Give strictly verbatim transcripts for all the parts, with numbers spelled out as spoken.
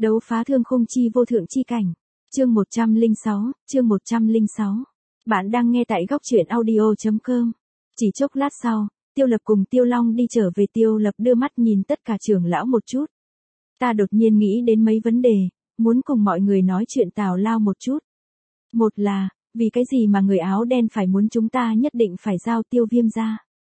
Đấu phá thương khung chi vô thượng chi cảnh. Chương một trăm lẻ sáu, chương một trăm lẻ sáu. Bạn đang nghe tại góc truyện audio chấm com. Chỉ chốc lát sau, Tiêu Lập cùng Tiêu Long đi trở về. Tiêu Lập đưa mắt nhìn tất cả trưởng lão một chút. Ta đột nhiên nghĩ đến mấy vấn đề, muốn cùng mọi người nói chuyện tào lao một chút. Một là, vì cái gì mà người áo đen phải muốn chúng ta nhất định phải giao Tiêu Viêm ra?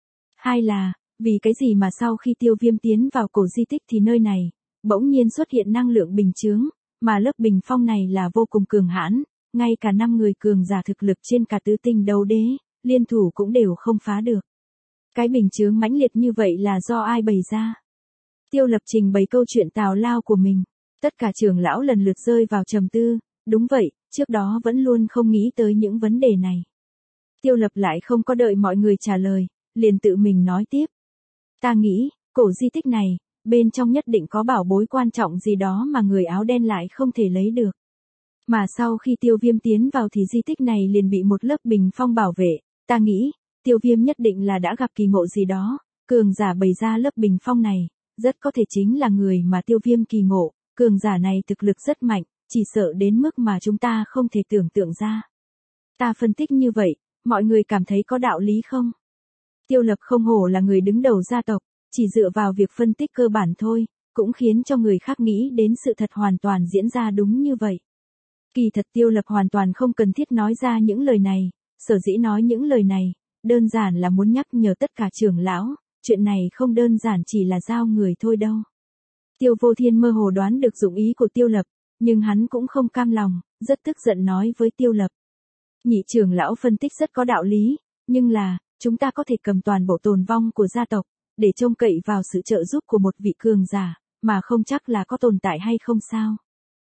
Hai là, vì cái gì mà sau khi Tiêu Viêm tiến vào cổ di tích thì nơi này bỗng nhiên xuất hiện năng lượng bình chướng, mà lớp bình phong này là vô cùng cường hãn, ngay cả năm người cường giả thực lực trên cả tứ tinh đấu đế, liên thủ cũng đều không phá được. Cái bình chướng mãnh liệt như vậy là do ai bày ra? Tiêu Lập trình bày câu chuyện tào lao của mình, tất cả trưởng lão lần lượt rơi vào trầm tư, đúng vậy, trước đó vẫn luôn không nghĩ tới những vấn đề này. Tiêu Lập lại không có đợi mọi người trả lời, liền tự mình nói tiếp. Ta nghĩ, cổ di tích này, bên trong nhất định có bảo bối quan trọng gì đó mà người áo đen lại không thể lấy được. Mà sau khi Tiêu Viêm tiến vào thì di tích này liền bị một lớp bình phong bảo vệ, ta nghĩ, Tiêu Viêm nhất định là đã gặp kỳ ngộ gì đó, cường giả bày ra lớp bình phong này, rất có thể chính là người mà Tiêu Viêm kỳ ngộ, cường giả này thực lực rất mạnh, chỉ sợ đến mức mà chúng ta không thể tưởng tượng ra. Ta phân tích như vậy, mọi người cảm thấy có đạo lý không? Tiêu Lập không hổ là người đứng đầu gia tộc, chỉ dựa vào việc phân tích cơ bản thôi, cũng khiến cho người khác nghĩ đến sự thật hoàn toàn diễn ra đúng như vậy. Kỳ thật Tiêu Lập hoàn toàn không cần thiết nói ra những lời này, sở dĩ nói những lời này, đơn giản là muốn nhắc nhở tất cả trưởng lão, chuyện này không đơn giản chỉ là giao người thôi đâu. Tiêu Vô Thiên mơ hồ đoán được dụng ý của Tiêu Lập, nhưng hắn cũng không cam lòng, rất tức giận nói với Tiêu Lập. Nhị trưởng lão phân tích rất có đạo lý, nhưng là, chúng ta có thể cầm toàn bộ tồn vong của gia tộc, để trông cậy vào sự trợ giúp của một vị cường giả, mà không chắc là có tồn tại hay không sao.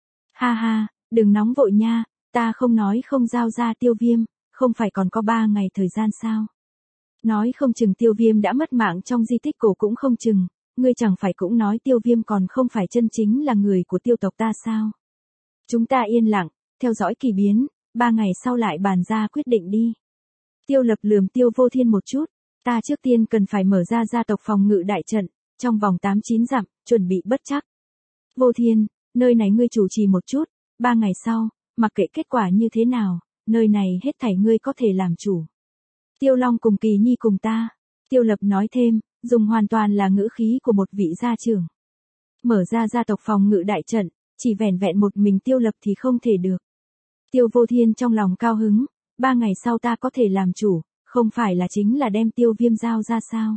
Ha ha, đừng nóng vội nha, ta không nói không giao ra Tiêu Viêm, không phải còn có ba ngày thời gian sao. Nói không chừng Tiêu Viêm đã mất mạng trong di tích cổ cũng không chừng, ngươi chẳng phải cũng nói Tiêu Viêm còn không phải chân chính là người của tiêu tộc ta sao. Chúng ta yên lặng, theo dõi kỳ biến, ba ngày sau lại bàn ra quyết định đi. Tiêu Lập lườm Tiêu Vô Thiên một chút, ta trước tiên cần phải mở ra gia tộc phòng ngự đại trận, trong vòng tám chín dặm, chuẩn bị bất trắc. Vô Thiên, nơi này ngươi chủ trì một chút, ba ngày sau, mặc kệ kết quả như thế nào, nơi này hết thảy ngươi có thể làm chủ. Tiêu Long cùng Kỳ Nhi cùng ta, Tiêu Lập nói thêm, dùng hoàn toàn là ngữ khí của một vị gia trưởng. Mở ra gia tộc phòng ngự đại trận, chỉ vẻn vẹn một mình Tiêu Lập thì không thể được. Tiêu Vô Thiên trong lòng cao hứng, ba ngày sau ta có thể làm chủ, không phải là chính là đem Tiêu Viêm giao ra sao?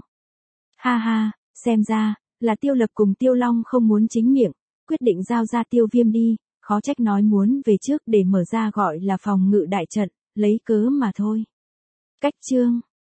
Ha ha, xem ra, là Tiêu Lập cùng Tiêu Long không muốn chính miệng, quyết định giao ra Tiêu Viêm đi, khó trách nói muốn về trước để mở ra gọi là phòng ngự đại trận, lấy cớ mà thôi. Cách chương